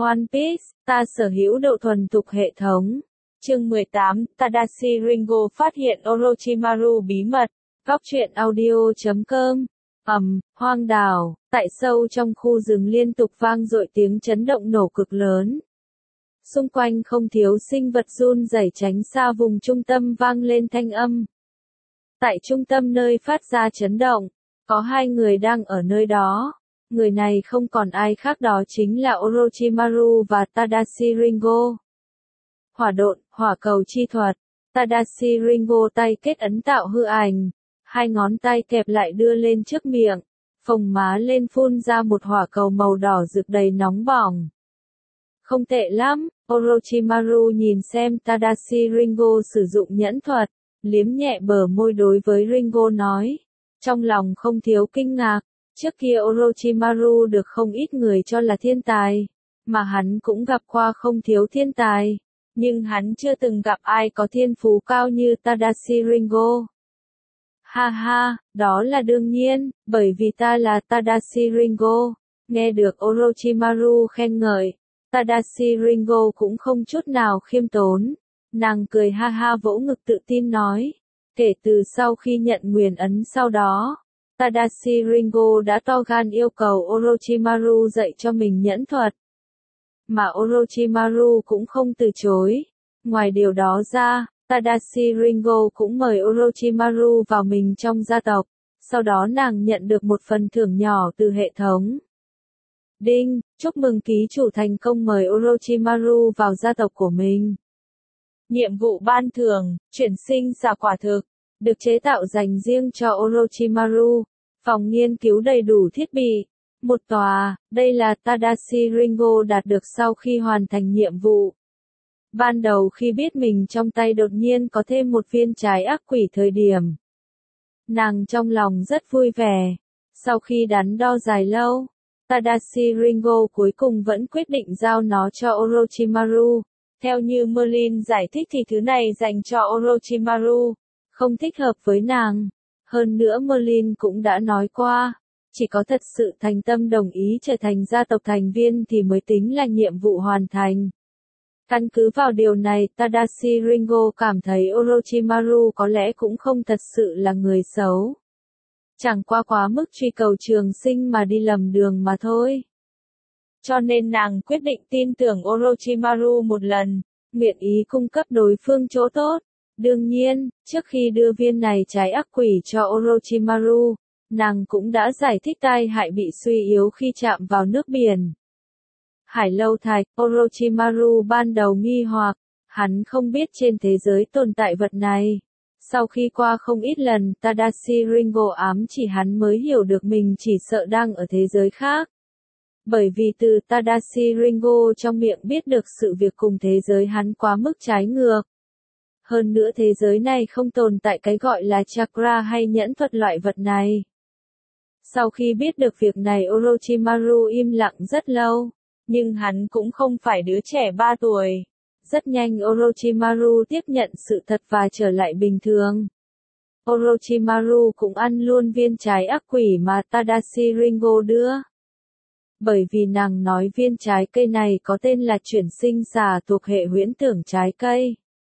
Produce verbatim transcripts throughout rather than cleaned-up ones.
One Piece, ta sở hữu độ thuần thục hệ thống. Chương mười tám, Tadashi Ringo phát hiện Orochimaru bí mật. Góc truyện audio chấm com. Ầm, hoang đảo, tại sâu trong khu rừng liên tục vang dội tiếng chấn động nổ cực lớn. Xung quanh không thiếu sinh vật run rẩy tránh xa vùng trung tâm vang lên thanh âm. Tại trung tâm nơi phát ra chấn động, có hai người đang ở nơi đó. Người này không còn ai khác đó chính là Orochimaru và Tadashi Ringo. Hỏa độn, hỏa cầu chi thuật. Tadashi Ringo tay kết ấn tạo hư ảnh. Hai ngón tay kẹp lại đưa lên trước miệng. Phồng má lên phun ra một hỏa cầu màu đỏ rực đầy nóng bỏng. Không tệ lắm, Orochimaru nhìn xem Tadashi Ringo sử dụng nhẫn thuật. Liếm nhẹ bờ môi đối với Ringo nói. Trong lòng không thiếu kinh ngạc. Trước kia Orochimaru được không ít người cho là thiên tài, mà hắn cũng gặp qua không thiếu thiên tài, nhưng hắn chưa từng gặp ai có thiên phú cao như Tadashi Ringo. Ha ha, đó là đương nhiên, bởi vì ta là Tadashi Ringo. Nghe được Orochimaru khen ngợi, Tadashi Ringo cũng không chút nào khiêm tốn. Nàng cười ha ha vỗ ngực tự tin nói, kể từ sau khi nhận nguyền ấn sau đó, Tadashi Ringo đã to gan yêu cầu Orochimaru dạy cho mình nhẫn thuật. Mà Orochimaru cũng không từ chối. Ngoài điều đó ra, Tadashi Ringo cũng mời Orochimaru vào mình trong gia tộc. Sau đó nàng nhận được một phần thưởng nhỏ từ hệ thống. Đinh, chúc mừng ký chủ thành công mời Orochimaru vào gia tộc của mình. Nhiệm vụ ban thưởng, chuyển sinh xà quả thực, được chế tạo dành riêng cho Orochimaru. Phòng nghiên cứu đầy đủ thiết bị. Một tòa, đây là Tadashi Ringo đạt được sau khi hoàn thành nhiệm vụ. Ban đầu khi biết mình trong tay đột nhiên có thêm một viên trái ác quỷ thời điểm. Nàng trong lòng rất vui vẻ. Sau khi đắn đo dài lâu, Tadashi Ringo cuối cùng vẫn quyết định giao nó cho Orochimaru. Theo như Merlin giải thích thì thứ này dành cho Orochimaru, không thích hợp với nàng. Hơn nữa Merlin cũng đã nói qua, chỉ có thật sự thành tâm đồng ý trở thành gia tộc thành viên thì mới tính là nhiệm vụ hoàn thành. Căn cứ vào điều này Tadashi Ringo cảm thấy Orochimaru có lẽ cũng không thật sự là người xấu. Chẳng qua quá mức truy cầu trường sinh mà đi lầm đường mà thôi. Cho nên nàng quyết định tin tưởng Orochimaru một lần, nguyện ý cung cấp đối phương chỗ tốt. Đương nhiên, trước khi đưa viên này trái ác quỷ cho Orochimaru, nàng cũng đã giải thích tai hại bị suy yếu khi chạm vào nước biển. Hải lâu thạch, Orochimaru ban đầu nghi hoặc, hắn không biết trên thế giới tồn tại vật này. Sau khi qua không ít lần Tadashi Ringo ám chỉ hắn mới hiểu được mình chỉ sợ đang ở thế giới khác. Bởi vì từ Tadashi Ringo trong miệng biết được sự việc cùng thế giới hắn quá mức trái ngược. Hơn nữa thế giới này không tồn tại cái gọi là chakra hay nhẫn thuật loại vật này. Sau khi biết được việc này Orochimaru im lặng rất lâu, nhưng hắn cũng không phải đứa trẻ ba tuổi. Rất nhanh Orochimaru tiếp nhận sự thật và trở lại bình thường. Orochimaru cũng ăn luôn viên trái ác quỷ mà Tadashi Ringo đưa. Bởi vì nàng nói viên trái cây này có tên là chuyển sinh xà thuộc hệ huyễn tưởng trái cây.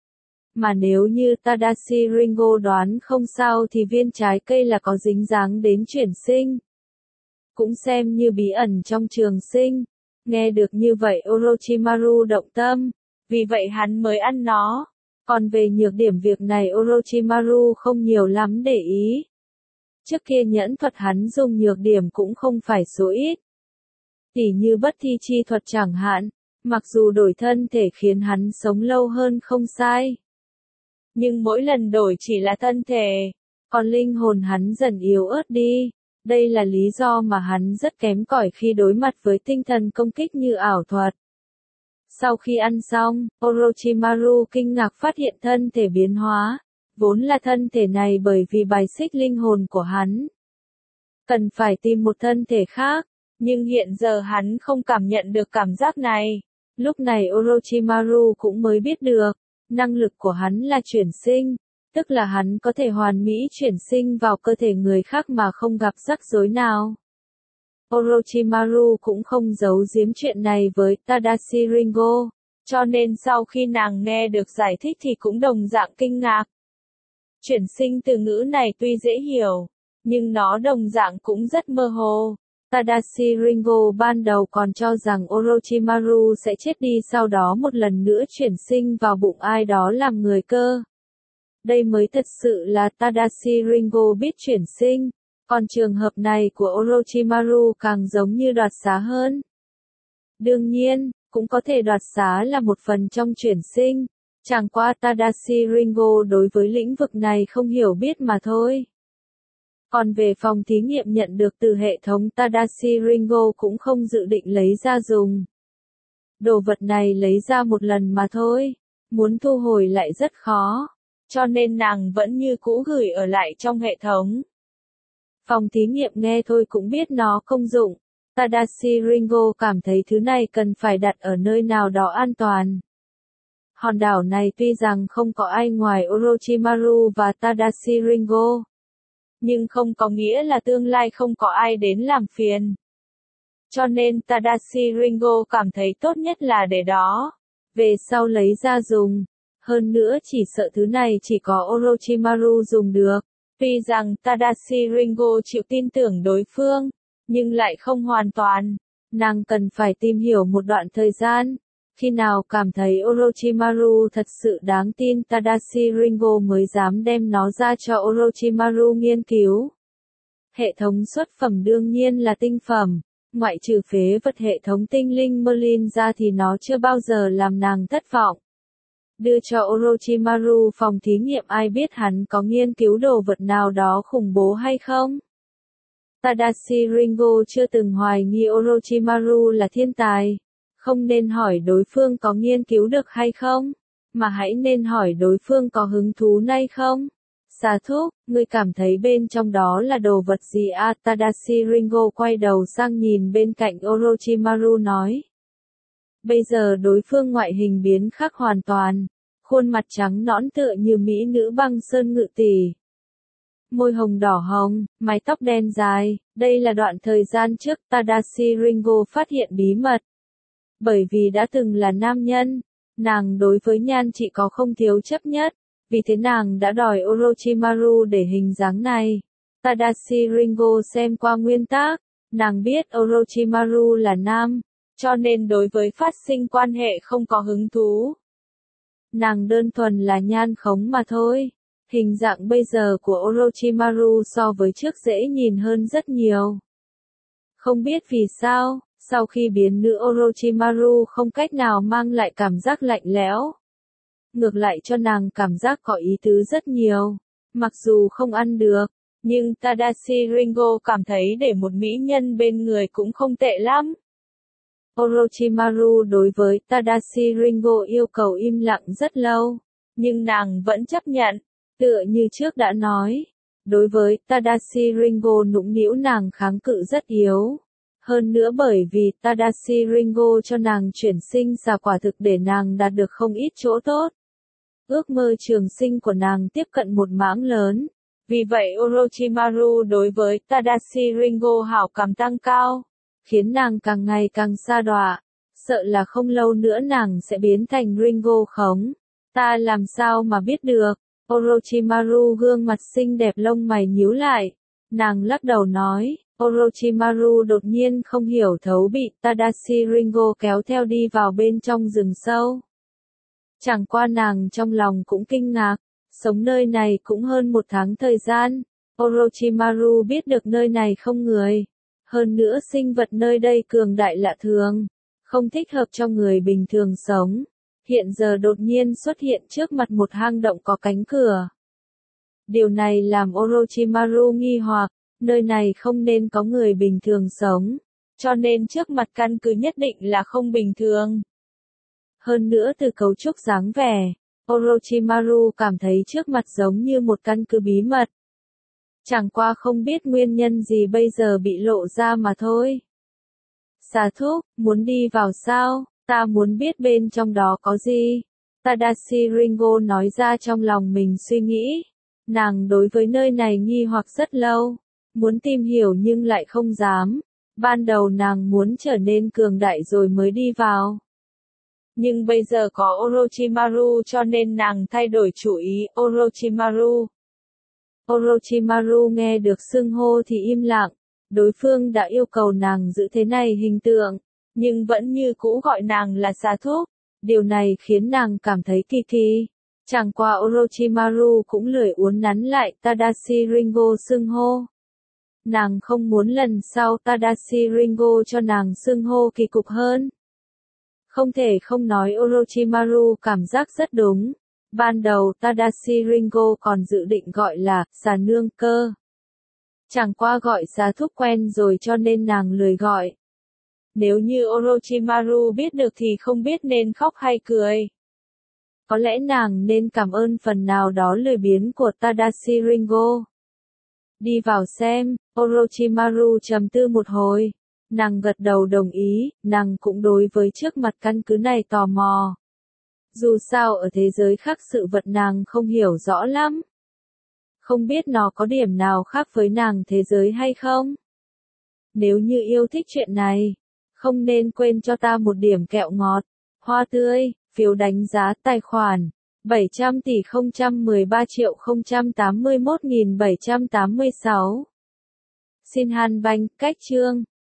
Mà nếu như Tadashi Ringo đoán không sao thì viên trái cây là có dính dáng đến chuyển sinh. Cũng xem như bí ẩn trong trường sinh. Nghe được như vậy Orochimaru động tâm, vì vậy hắn mới ăn nó. Còn về nhược điểm việc này Orochimaru không nhiều lắm để ý. Trước kia nhẫn thuật hắn dùng nhược điểm cũng không phải số ít. Tỉ như bất thi chi thuật chẳng hạn, mặc dù đổi thân thể khiến hắn sống lâu hơn không sai. Nhưng mỗi lần đổi chỉ là thân thể, còn linh hồn hắn dần yếu ớt đi. Đây là lý do mà hắn rất kém cỏi khi đối mặt với tinh thần công kích như ảo thuật. Sau khi ăn xong, Orochimaru kinh ngạc phát hiện thân thể biến hóa. Vốn là thân thể này bởi vì bài xích linh hồn của hắn. Cần phải tìm một thân thể khác, nhưng hiện giờ hắn không cảm nhận được cảm giác này. Lúc này Orochimaru cũng mới biết được. Năng lực của hắn là chuyển sinh, tức là hắn có thể hoàn mỹ chuyển sinh vào cơ thể người khác mà không gặp rắc rối nào. Orochimaru cũng không giấu giếm chuyện này với Tadashi Ringo, cho nên sau khi nàng nghe được giải thích thì cũng đồng dạng kinh ngạc. Chuyển sinh từ ngữ này tuy dễ hiểu, nhưng nó đồng dạng cũng rất mơ hồ. Tadashi Ringo ban đầu còn cho rằng Orochimaru sẽ chết đi sau đó một lần nữa chuyển sinh vào bụng ai đó làm người cơ. Đây mới thật sự là Tadashi Ringo biết chuyển sinh, còn trường hợp này của Orochimaru càng giống như đoạt xá hơn. Đương nhiên, cũng có thể đoạt xá là một phần trong chuyển sinh, chẳng qua Tadashi Ringo đối với lĩnh vực này không hiểu biết mà thôi. Còn về phòng thí nghiệm nhận được từ hệ thống Tadashi Ringo cũng không dự định lấy ra dùng. Đồ vật này lấy ra một lần mà thôi, muốn thu hồi lại rất khó, cho nên nàng vẫn như cũ gửi ở lại trong hệ thống. Phòng thí nghiệm nghe thôi cũng biết nó công dụng, Tadashi Ringo cảm thấy thứ này cần phải đặt ở nơi nào đó an toàn. Hòn đảo này tuy rằng không có ai ngoài Orochimaru và Tadashi Ringo, nhưng không có nghĩa là tương lai không có ai đến làm phiền. Cho nên Tadashi Ringo cảm thấy tốt nhất là để đó, về sau lấy ra dùng. Hơn nữa chỉ sợ thứ này chỉ có Orochimaru dùng được. Tuy rằng Tadashi Ringo chịu tin tưởng đối phương, nhưng lại không hoàn toàn. Nàng cần phải tìm hiểu một đoạn thời gian. Khi nào cảm thấy Orochimaru thật sự đáng tin Tadashi Ringo mới dám đem nó ra cho Orochimaru nghiên cứu. Hệ thống xuất phẩm đương nhiên là tinh phẩm, ngoại trừ phế vật hệ thống tinh linh Merlin ra thì nó chưa bao giờ làm nàng thất vọng. Đưa cho Orochimaru phòng thí nghiệm ai biết hắn có nghiên cứu đồ vật nào đó khủng bố hay không? Tadashi Ringo chưa từng hoài nghi Orochimaru là thiên tài. Không nên hỏi đối phương có nghiên cứu được hay không, mà hãy nên hỏi đối phương có hứng thú hay không. Xà thúc, ngươi cảm thấy bên trong đó là đồ vật gì à? Tadashi Ringo quay đầu sang nhìn bên cạnh Orochimaru nói. Bây giờ đối phương ngoại hình biến khác hoàn toàn, khuôn mặt trắng nõn tựa như mỹ nữ băng sơn ngự tỷ. Môi hồng đỏ hồng, mái tóc đen dài, đây là đoạn thời gian trước Tadashi Ringo phát hiện bí mật. Bởi vì đã từng là nam nhân, nàng đối với nhan chỉ có không thiếu chấp nhất, vì thế nàng đã đòi Orochimaru để hình dáng này. Tadashi Ringo xem qua nguyên tác, nàng biết Orochimaru là nam, cho nên đối với phát sinh quan hệ không có hứng thú. Nàng đơn thuần là nhan khống mà thôi. Hình dạng bây giờ của Orochimaru so với trước dễ nhìn hơn rất nhiều. Không biết vì sao, sau khi biến nữ Orochimaru không cách nào mang lại cảm giác lạnh lẽo. Ngược lại cho nàng cảm giác có ý tứ rất nhiều. Mặc dù không ăn được, nhưng Tadashi Ringo cảm thấy để một mỹ nhân bên người cũng không tệ lắm. Orochimaru đối với Tadashi Ringo yêu cầu im lặng rất lâu, nhưng nàng vẫn chấp nhận, tựa như trước đã nói. Đối với Tadashi Ringo nũng nĩu nàng kháng cự rất yếu. Hơn nữa bởi vì Tadashi Ringo cho nàng chuyển sinh xà quả thực để nàng đạt được không ít chỗ tốt. Ước mơ trường sinh của nàng tiếp cận một mảng lớn. Vì vậy Orochimaru đối với Tadashi Ringo hảo cảm tăng cao, khiến nàng càng ngày càng sa đọa, sợ là không lâu nữa nàng sẽ biến thành Ringo khống. Ta làm sao mà biết được? Orochimaru gương mặt xinh đẹp lông mày nhíu lại. Nàng lắc đầu nói, Orochimaru đột nhiên không hiểu thấu bị Tadashi Ringo kéo theo đi vào bên trong rừng sâu. Chẳng qua nàng trong lòng cũng kinh ngạc, sống nơi này cũng hơn một tháng thời gian, Orochimaru biết được nơi này không người. Hơn nữa sinh vật nơi đây cường đại lạ thường, không thích hợp cho người bình thường sống. Hiện giờ đột nhiên xuất hiện trước mặt một hang động có cánh cửa. Điều này làm Orochimaru nghi hoặc, nơi này không nên có người bình thường sống, cho nên trước mặt căn cứ nhất định là không bình thường. Hơn nữa từ cấu trúc dáng vẻ, Orochimaru cảm thấy trước mặt giống như một căn cứ bí mật. Chẳng qua không biết nguyên nhân gì bây giờ bị lộ ra mà thôi. Xà thúc, muốn đi vào sao? Ta muốn biết bên trong đó có gì? Tadashi Ringo nói ra trong lòng mình suy nghĩ. Nàng đối với nơi này nghi hoặc rất lâu, muốn tìm hiểu nhưng lại không dám. Ban đầu nàng muốn trở nên cường đại rồi mới đi vào. Nhưng bây giờ có Orochimaru cho nên nàng thay đổi chủ ý, Orochimaru. Orochimaru nghe được xưng hô thì im lặng, đối phương đã yêu cầu nàng giữ thế này hình tượng, nhưng vẫn như cũ gọi nàng là xà thúc, điều này khiến nàng cảm thấy kỳ kỳ. Chẳng qua Orochimaru cũng lười uốn nắn lại Tadashi Ringo xưng hô. Nàng không muốn lần sau Tadashi Ringo cho nàng xưng hô kỳ cục hơn. Không thể không nói Orochimaru cảm giác rất đúng. Ban đầu Tadashi Ringo còn dự định gọi là xà nương cơ. Chẳng qua gọi xà thúc quen rồi cho nên nàng lười gọi. Nếu như Orochimaru biết được thì không biết nên khóc hay cười. Có lẽ nàng nên cảm ơn phần nào đó lười biếng của Tadashi Ringo. Đi vào xem, Orochimaru trầm tư một hồi. Nàng gật đầu đồng ý, nàng cũng đối với trước mặt căn cứ này tò mò. Dù sao ở thế giới khác sự vật nàng không hiểu rõ lắm. Không biết nó có điểm nào khác với nàng thế giới hay không? Nếu như yêu thích chuyện này, không nên quên cho ta một điểm kẹo ngọt, hoa tươi, phiếu đánh giá tài khoản bảy trăm tỷ không trăm mười ba triệu không trăm tám mươi mốt nghìn bảy trăm tám mươi sáu. Xin Han Banh, cách chương